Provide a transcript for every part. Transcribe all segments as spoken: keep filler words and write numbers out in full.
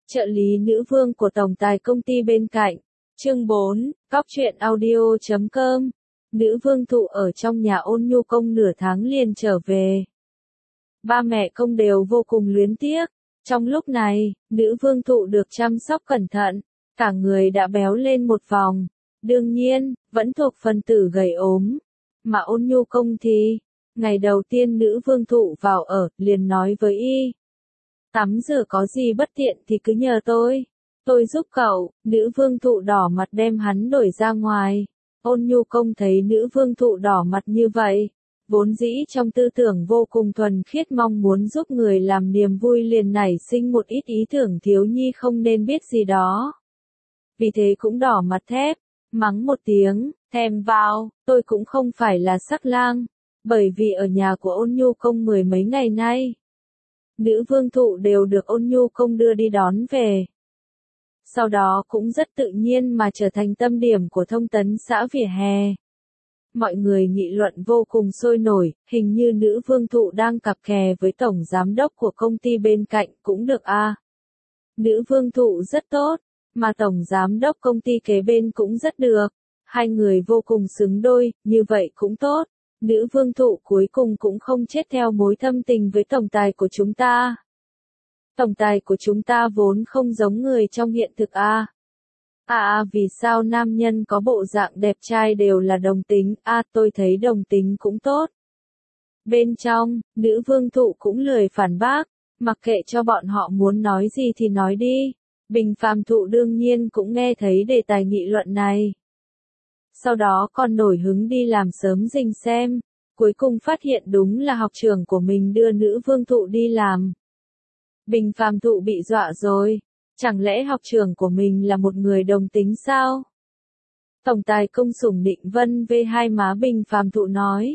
trợ lý nữ vương của tổng tài công ty bên cạnh. Chương bốn, Cóc truyện audio chấm com. Nữ vương thụ ở trong nhà Ôn Nhu Công nửa tháng liền trở về. Ba mẹ Công đều vô cùng luyến tiếc. Trong lúc này, nữ vương thụ được chăm sóc cẩn thận, cả người đã béo lên một vòng. Đương nhiên, vẫn thuộc phần tử gầy ốm. Mà Ôn Nhu Công thì, ngày đầu tiên nữ vương thụ vào ở, liền nói với y. Tắm rửa có gì bất tiện thì cứ nhờ tôi. Tôi giúp cậu. Nữ vương thụ đỏ mặt đem hắn đuổi ra ngoài. Ôn Nhu Công thấy nữ vương thụ đỏ mặt như vậy, vốn dĩ trong tư tưởng vô cùng thuần khiết mong muốn giúp người làm niềm vui liền nảy sinh một ít ý tưởng thiếu nhi không nên biết gì đó. Vì thế cũng đỏ mặt thép, mắng một tiếng, thèm vào, tôi cũng không phải là sắc lang, bởi vì ở nhà của Ôn Nhu Công mười mấy ngày nay. Nữ vương thụ đều được Ôn Nhu Công đưa đi đón về. Sau đó cũng rất tự nhiên mà trở thành tâm điểm của thông tấn xã vỉa hè. Mọi người nghị luận vô cùng sôi nổi, hình như nữ vương thụ đang cặp kè với tổng giám đốc của công ty bên cạnh cũng được a. À. Nữ vương thụ rất tốt, mà tổng giám đốc công ty kế bên cũng rất được. Hai người vô cùng xứng đôi, như vậy cũng tốt. Nữ vương thụ cuối cùng cũng không chết theo mối thâm tình với tổng tài của chúng ta. Tổng tài của chúng ta vốn không giống người trong hiện thực a. À. À vì sao nam nhân có bộ dạng đẹp trai đều là đồng tính, à tôi thấy đồng tính cũng tốt. Bên trong, nữ vương thụ cũng lười phản bác, mặc kệ cho bọn họ muốn nói gì thì nói đi. Bình phàm thụ đương nhiên cũng nghe thấy đề tài nghị luận này. Sau đó còn nổi hứng đi làm sớm rình xem, cuối cùng phát hiện đúng là học trưởng của mình đưa nữ vương thụ đi làm. Bình phàm thụ bị dọa rồi, chẳng lẽ học trưởng của mình là một người đồng tính sao? Tổng tài Công sủng nịnh vân vê hai má Bình phàm thụ nói.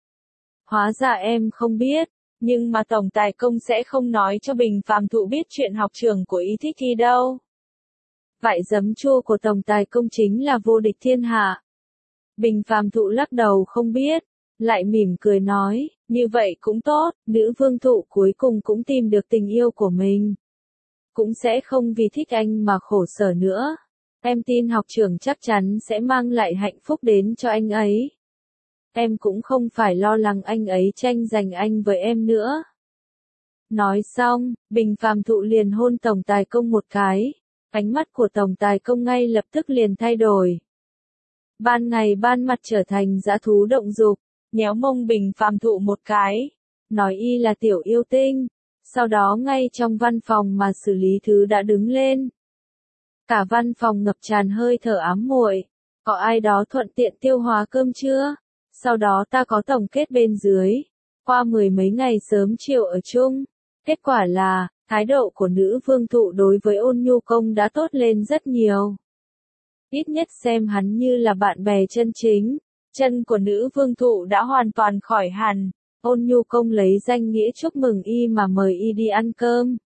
Hóa ra em không biết, nhưng mà tổng tài Công sẽ không nói cho Bình phàm thụ biết chuyện học trưởng của y thích thi đâu. Vải giấm chua của tổng tài Công chính là vô địch thiên hạ. Bình phàm thụ lắc đầu không biết, lại mỉm cười nói, như vậy cũng tốt, nữ vương thụ cuối cùng cũng tìm được tình yêu của mình. Cũng sẽ không vì thích anh mà khổ sở nữa. Em tin học trưởng chắc chắn sẽ mang lại hạnh phúc đến cho anh ấy. Em cũng không phải lo lắng anh ấy tranh giành anh với em nữa. Nói xong, Bình phàm thụ liền hôn tổng tài Công một cái. Ánh mắt của tổng tài Công ngay lập tức liền thay đổi. Ban ngày ban mặt trở thành dã thú động dục, nhéo mông Bình phàm thụ một cái, nói y là tiểu yêu tinh. Sau đó ngay trong văn phòng mà xử lý thứ đã đứng lên. Cả văn phòng ngập tràn hơi thở ám muội. Có ai đó thuận tiện tiêu hóa cơm chưa? Sau đó ta có tổng kết bên dưới. Qua mười mấy ngày sớm chiều ở chung. Kết quả là, thái độ của nữ vương thụ đối với Ôn Nhu Công đã tốt lên rất nhiều. Ít nhất xem hắn như là bạn bè chân chính. Chân của nữ vương thụ đã hoàn toàn khỏi hẳn. Ôn Nhu Công lấy danh nghĩa chúc mừng y mà mời y đi ăn cơm.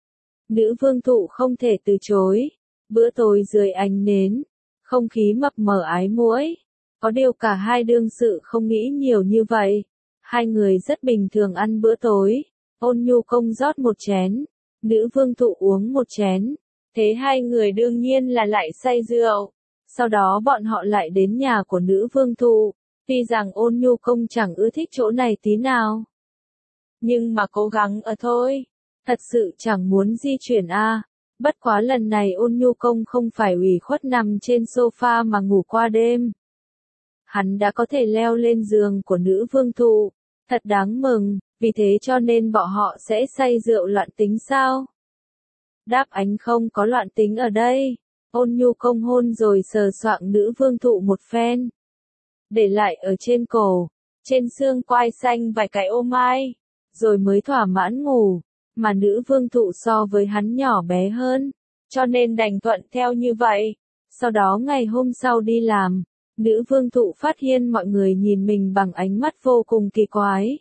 Nữ vương thụ không thể từ chối. Bữa tối dưới ánh nến, không khí mập mờ ái muội. Có điều cả hai đương sự không nghĩ nhiều như vậy. Hai người rất bình thường ăn bữa tối. Ôn Nhu Công rót một chén, nữ vương thụ uống một chén. Thế hai người đương nhiên là lại say rượu. Sau đó bọn họ lại đến nhà của nữ vương thụ. Tuy rằng Ôn Nhu Công chẳng ưa thích chỗ này tí nào. Nhưng mà cố gắng ở thôi. Thật sự chẳng muốn di chuyển a. À. Bất quá lần này Ôn Nhu Công không phải ủy khuất nằm trên sofa mà ngủ qua đêm. Hắn đã có thể leo lên giường của nữ vương thụ. Thật đáng mừng, vì thế cho nên bọn họ sẽ say rượu loạn tính sao? Đáp ánh không có loạn tính ở đây. Ôn Nhu Công hôn rồi sờ soạng nữ vương thụ một phen. Để lại ở trên cổ, trên xương quai xanh vài cái ô mai, rồi mới thỏa mãn ngủ, mà nữ vương thụ so với hắn nhỏ bé hơn, cho nên đành thuận theo như vậy. Sau đó ngày hôm sau đi làm, nữ vương thụ phát hiện mọi người nhìn mình bằng ánh mắt vô cùng kỳ quái.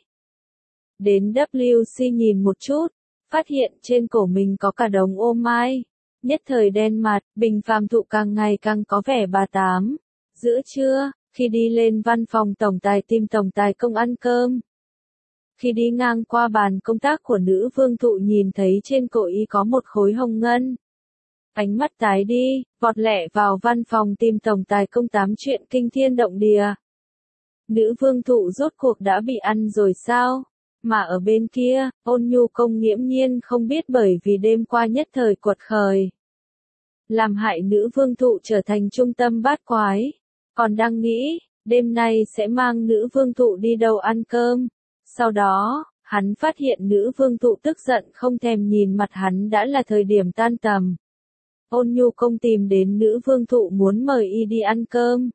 Đến W C nhìn một chút, phát hiện trên cổ mình có cả đống ô mai, nhất thời đen mặt, Bình phàm thụ càng ngày càng có vẻ bà tám. Giữa trưa, khi đi lên văn phòng tổng tài tìm tổng tài Công ăn cơm. Khi đi ngang qua bàn công tác của nữ vương thụ nhìn thấy trên cổ y có một khối hồng ngân. ánh mắt tái đi, vọt lẹ vào văn phòng tìm tổng tài công tám chuyện kinh thiên động địa. Nữ vương thụ rốt cuộc đã bị ăn rồi sao? Mà ở bên kia, Ôn Nhu Công nghiễm nhiên không biết bởi vì đêm qua nhất thời quật khởi, làm hại nữ vương thụ trở thành trung tâm bát quái. Còn đang nghĩ, đêm nay sẽ mang nữ vương thụ đi đâu ăn cơm. Sau đó, hắn phát hiện nữ vương thụ tức giận không thèm nhìn mặt hắn đã là thời điểm tan tầm. Ôn Nhu Công tìm đến nữ vương thụ muốn mời y đi ăn cơm.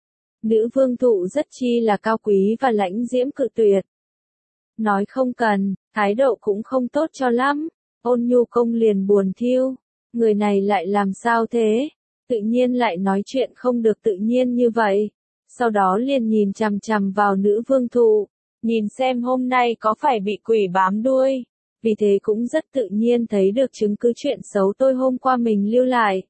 Nữ vương thụ rất chi là cao quý và lãnh diễm cự tuyệt. Nói không cần, thái độ cũng không tốt cho lắm. Ôn Nhu Công liền buồn thiêu. Người này lại làm sao thế? Tự nhiên lại nói chuyện không được tự nhiên như vậy. Sau đó liền nhìn chằm chằm vào nữ vương thụ. Nhìn xem hôm nay có phải bị quỷ bám đuôi. Vì thế cũng rất tự nhiên thấy được chứng cứ chuyện xấu tôi hôm qua mình lưu lại.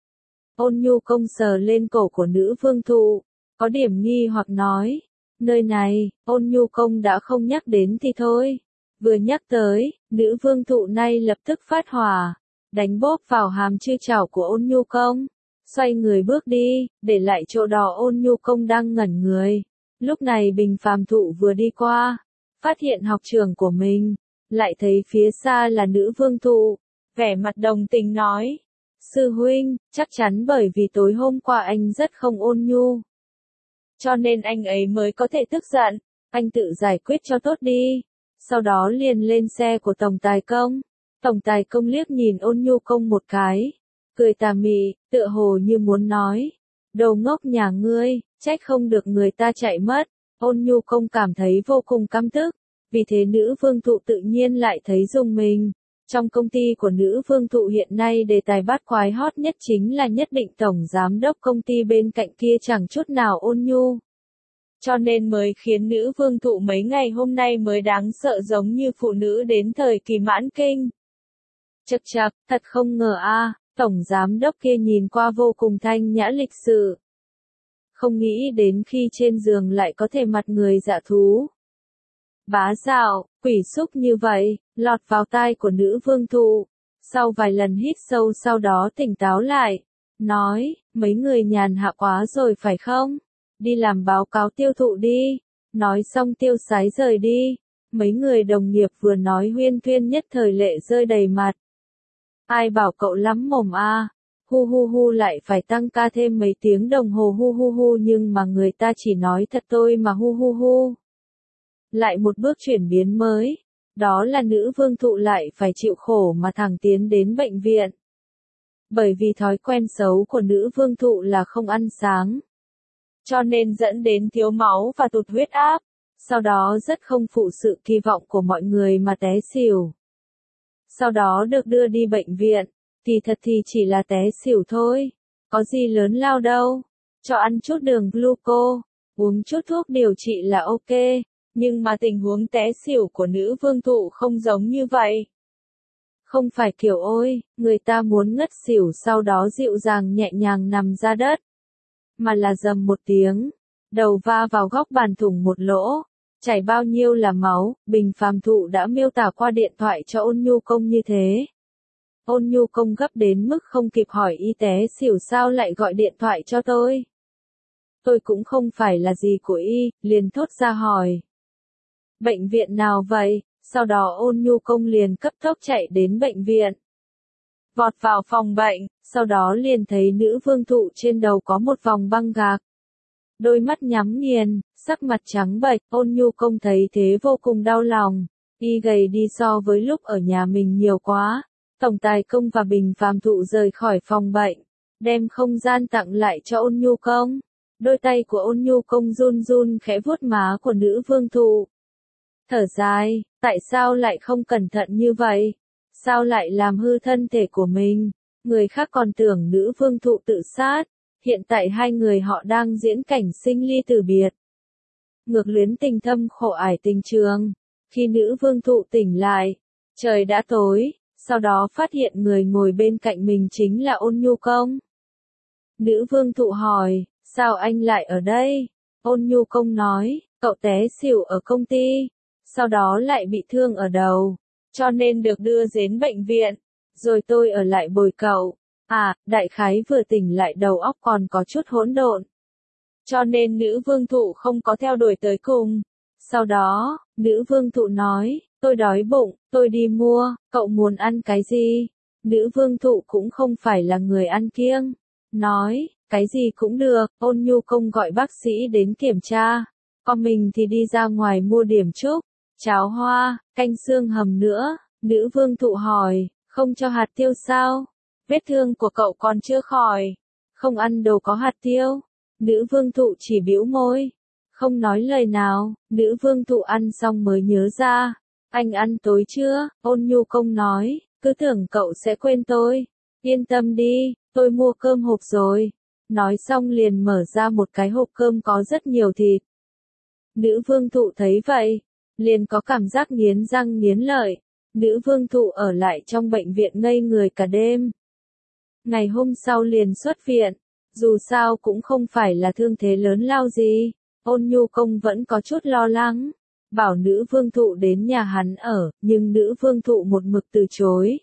Ôn Nhu Công sờ lên cổ của nữ vương thụ. Có điểm nghi hoặc nói. Nơi này, Ôn Nhu Công đã không nhắc đến thì thôi. Vừa nhắc tới, nữ vương thụ nay lập tức phát hỏa. Đánh bóp vào hàm chư chảo của Ôn Nhu Công. Xoay người bước đi, để lại chỗ đó Ôn Nhu Công đang ngẩn người. Lúc này Bình Phàm Thụ vừa đi qua. Phát hiện học trưởng của mình. Lại thấy phía xa là nữ vương thụ. Vẻ mặt đồng tình nói. Sư huynh, chắc chắn bởi vì tối hôm qua anh rất không ôn nhu. Cho nên anh ấy mới có thể tức giận. Anh tự giải quyết cho tốt đi. Sau đó liền lên xe của Tổng Tài Công. Tổng Tài Công liếc nhìn Ôn Nhu Công một cái. Cười tà mị, tựa hồ như muốn nói. Đồ ngốc nhà ngươi, trách không được người ta chạy mất. Ôn Nhu Công cảm thấy vô cùng căm tức. Vì thế nữ vương thụ tự nhiên lại thấy rùng mình. Trong công ty của nữ vương thụ hiện nay đề tài bát quái hot nhất chính là nhất định tổng giám đốc công ty bên cạnh kia chẳng chút nào ôn nhu. Cho nên mới khiến nữ vương thụ mấy ngày hôm nay mới đáng sợ giống như phụ nữ đến thời kỳ mãn kinh. Chậc chậc, thật không ngờ a, tổng giám đốc kia nhìn qua vô cùng thanh nhã lịch sự. Không nghĩ đến khi trên giường lại có thể mặt người dạ thú. Bá dạo, quỷ xúc như vậy, lọt vào tai của nữ vương thụ. Sau vài lần hít sâu sau đó tỉnh táo lại. Nói, mấy người nhàn hạ quá rồi phải không? Đi làm báo cáo tiêu thụ đi. Nói xong tiêu sái rời đi. Mấy người đồng nghiệp vừa nói huyên thuyên nhất thời lệ rơi đầy mặt. Ai bảo cậu lắm mồm a? Hu hu hu lại phải tăng ca thêm mấy tiếng đồng hồ hu hu hu nhưng mà người ta chỉ nói thật tôi mà hu hu hu. Lại một bước chuyển biến mới, đó là nữ vương thụ lại phải chịu khổ mà thẳng tiến đến bệnh viện. Bởi vì thói quen xấu của nữ vương thụ là không ăn sáng. Cho nên dẫn đến thiếu máu và tụt huyết áp, sau đó rất không phụ sự kỳ vọng của mọi người mà té xỉu. Sau đó được đưa đi bệnh viện, thì thật thì chỉ là té xỉu thôi, có gì lớn lao đâu, cho ăn chút đường gluco, uống chút thuốc điều trị là ok. Nhưng mà tình huống té xỉu của nữ vương thụ không giống như vậy. Không phải kiểu ôi, người ta muốn ngất xỉu sau đó dịu dàng nhẹ nhàng nằm ra đất. Mà là dầm một tiếng, đầu va vào góc bàn thủng một lỗ, chảy bao nhiêu là máu. Bình Phàm Thụ đã miêu tả qua điện thoại cho Ôn Nhu Công như thế. Ôn Nhu Công gấp đến mức không kịp hỏi y té xỉu sao lại gọi điện thoại cho tôi. Tôi cũng không phải là gì của y, liền thốt ra hỏi. Bệnh viện nào vậy? Sau đó Ôn Nhu Công liền cấp tốc chạy đến bệnh viện. Vọt vào phòng bệnh, sau đó liền thấy nữ vương thụ trên đầu có một vòng băng gạc. Đôi mắt nhắm nghiền, sắc mặt trắng bệch, Ôn Nhu Công thấy thế vô cùng đau lòng. Y gầy đi so với lúc ở nhà mình nhiều quá. Tổng Tài Công và Bình Phàm Thụ rời khỏi phòng bệnh, đem không gian tặng lại cho Ôn Nhu Công. Đôi tay của Ôn Nhu Công run run khẽ vuốt má của nữ vương thụ. Thở dài, tại sao lại không cẩn thận như vậy? Sao lại làm hư thân thể của mình? Người khác còn tưởng nữ vương thụ tự sát. Hiện tại hai người họ đang diễn cảnh sinh ly tử biệt. Ngược luyến tình thâm khổ ải tình trường. Khi nữ vương thụ tỉnh lại, trời đã tối, sau đó phát hiện người ngồi bên cạnh mình chính là Ôn Nhu Công. Nữ vương thụ hỏi, sao anh lại ở đây? Ôn Nhu Công nói, cậu té xỉu ở công ty. Sau đó lại bị thương ở đầu, cho nên được đưa đến bệnh viện, rồi tôi ở lại bồi cậu. À, đại khái vừa tỉnh lại đầu óc còn có chút hỗn độn. Cho nên nữ vương thụ không có theo đuổi tới cùng. Sau đó, nữ vương thụ nói, tôi đói bụng, tôi đi mua, cậu muốn ăn cái gì? Nữ vương thụ cũng không phải là người ăn kiêng. Nói, cái gì cũng được, Ôn Nhu Công gọi bác sĩ đến kiểm tra. Còn mình thì đi ra ngoài mua điểm chúc, cháo hoa, canh xương hầm nữa. Nữ vương thụ hỏi, không cho hạt tiêu sao? Vết thương của cậu còn chưa khỏi. Không ăn đồ có hạt tiêu. Nữ vương thụ chỉ bĩu môi. Không nói lời nào, nữ vương thụ ăn xong mới nhớ ra. Anh ăn tối chưa? Ôn Nhu Công nói, cứ tưởng cậu sẽ quên tôi. Yên tâm đi, tôi mua cơm hộp rồi. Nói xong liền mở ra một cái hộp cơm có rất nhiều thịt. Nữ vương thụ thấy vậy, liền có cảm giác nghiến răng nghiến lợi. Nữ vương thụ ở lại trong bệnh viện ngây người cả đêm. Ngày hôm sau liền xuất viện, dù sao cũng không phải là thương thế lớn lao gì. Ôn Nhu Công vẫn có chút lo lắng, bảo nữ vương thụ đến nhà hắn ở, nhưng nữ vương thụ một mực từ chối.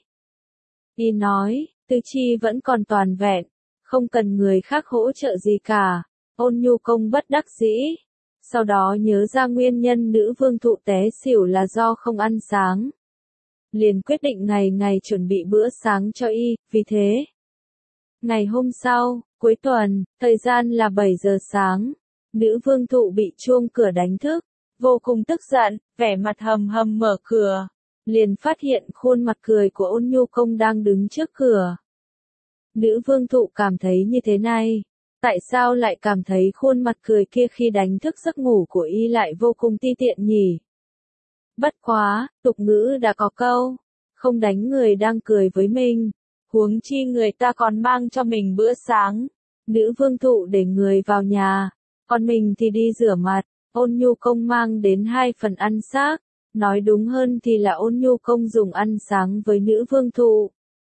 Y nói, tư chi vẫn còn toàn vẹn, không cần người khác hỗ trợ gì cả. Ôn Nhu Công bất đắc dĩ. Sau đó nhớ ra nguyên nhân nữ vương thụ té xỉu là do không ăn sáng. Liền quyết định ngày ngày chuẩn bị bữa sáng cho y, vì thế. Ngày hôm sau, cuối tuần, thời gian là bảy giờ sáng. Nữ vương thụ bị chuông cửa đánh thức, vô cùng tức giận, vẻ mặt hầm hầm mở cửa. Liền phát hiện khuôn mặt cười của Ôn Nhu Công đang đứng trước cửa. Nữ vương thụ cảm thấy như thế này. Tại sao lại cảm thấy khuôn mặt cười kia khi đánh thức giấc ngủ của y lại vô cùng ti tiện nhỉ? Bất quá, tục ngữ đã có câu, không đánh người đang cười với mình, huống chi người ta còn mang cho mình bữa sáng. Nữ vương thụ để người vào nhà, còn mình thì đi rửa mặt. Ôn Nhu Công mang đến hai phần ăn xác, nói đúng hơn thì là Ôn Nhu Công dùng ăn sáng với nữ vương thụ.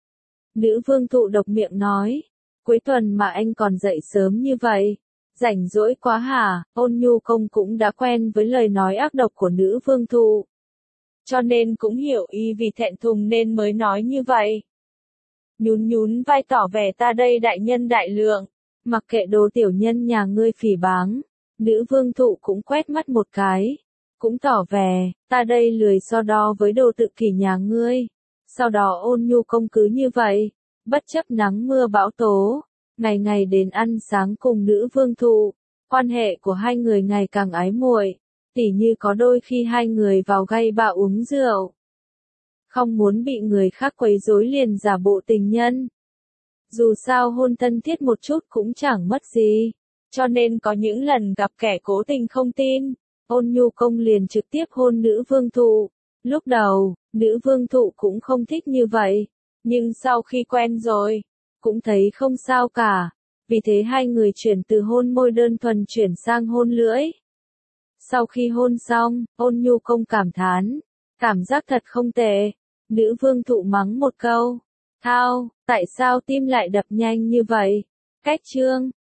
Nữ vương thụ độc miệng nói, cuối tuần mà anh còn dậy sớm như vậy, rảnh rỗi quá hả? Ôn Nhu Công cũng đã quen với lời nói ác độc của nữ vương thụ, cho nên cũng hiểu y vì thẹn thùng nên mới nói như vậy. Nhún nhún vai tỏ vẻ ta đây đại nhân đại lượng, mặc kệ đồ tiểu nhân nhà ngươi phỉ báng. Nữ vương thụ cũng quét mắt một cái, cũng tỏ vẻ, ta đây lười so đo với đồ tự kỷ nhà ngươi. Sau đó Ôn Nhu Công cứ như vậy, bất chấp nắng mưa bão tố, ngày ngày đến ăn sáng cùng nữ vương thụ. Quan hệ của hai người ngày càng ái muội, tỉ như có đôi khi hai người vào gay bạ uống rượu. Không muốn bị người khác quấy rối liền giả bộ tình nhân. Dù sao hôn thân thiết một chút cũng chẳng mất gì. Cho nên có những lần gặp kẻ cố tình không tin, Ôn Nhu Công liền trực tiếp hôn nữ vương thụ. Lúc đầu, nữ vương thụ cũng không thích như vậy, nhưng sau khi quen rồi, cũng thấy không sao cả. Vì thế hai người chuyển từ hôn môi đơn thuần chuyển sang hôn lưỡi. Sau khi hôn xong, Ôn Nhu Công cảm thán, cảm giác thật không tệ. Nữ vương thụ mắng một câu, thao, tại sao tim lại đập nhanh như vậy? Cách chương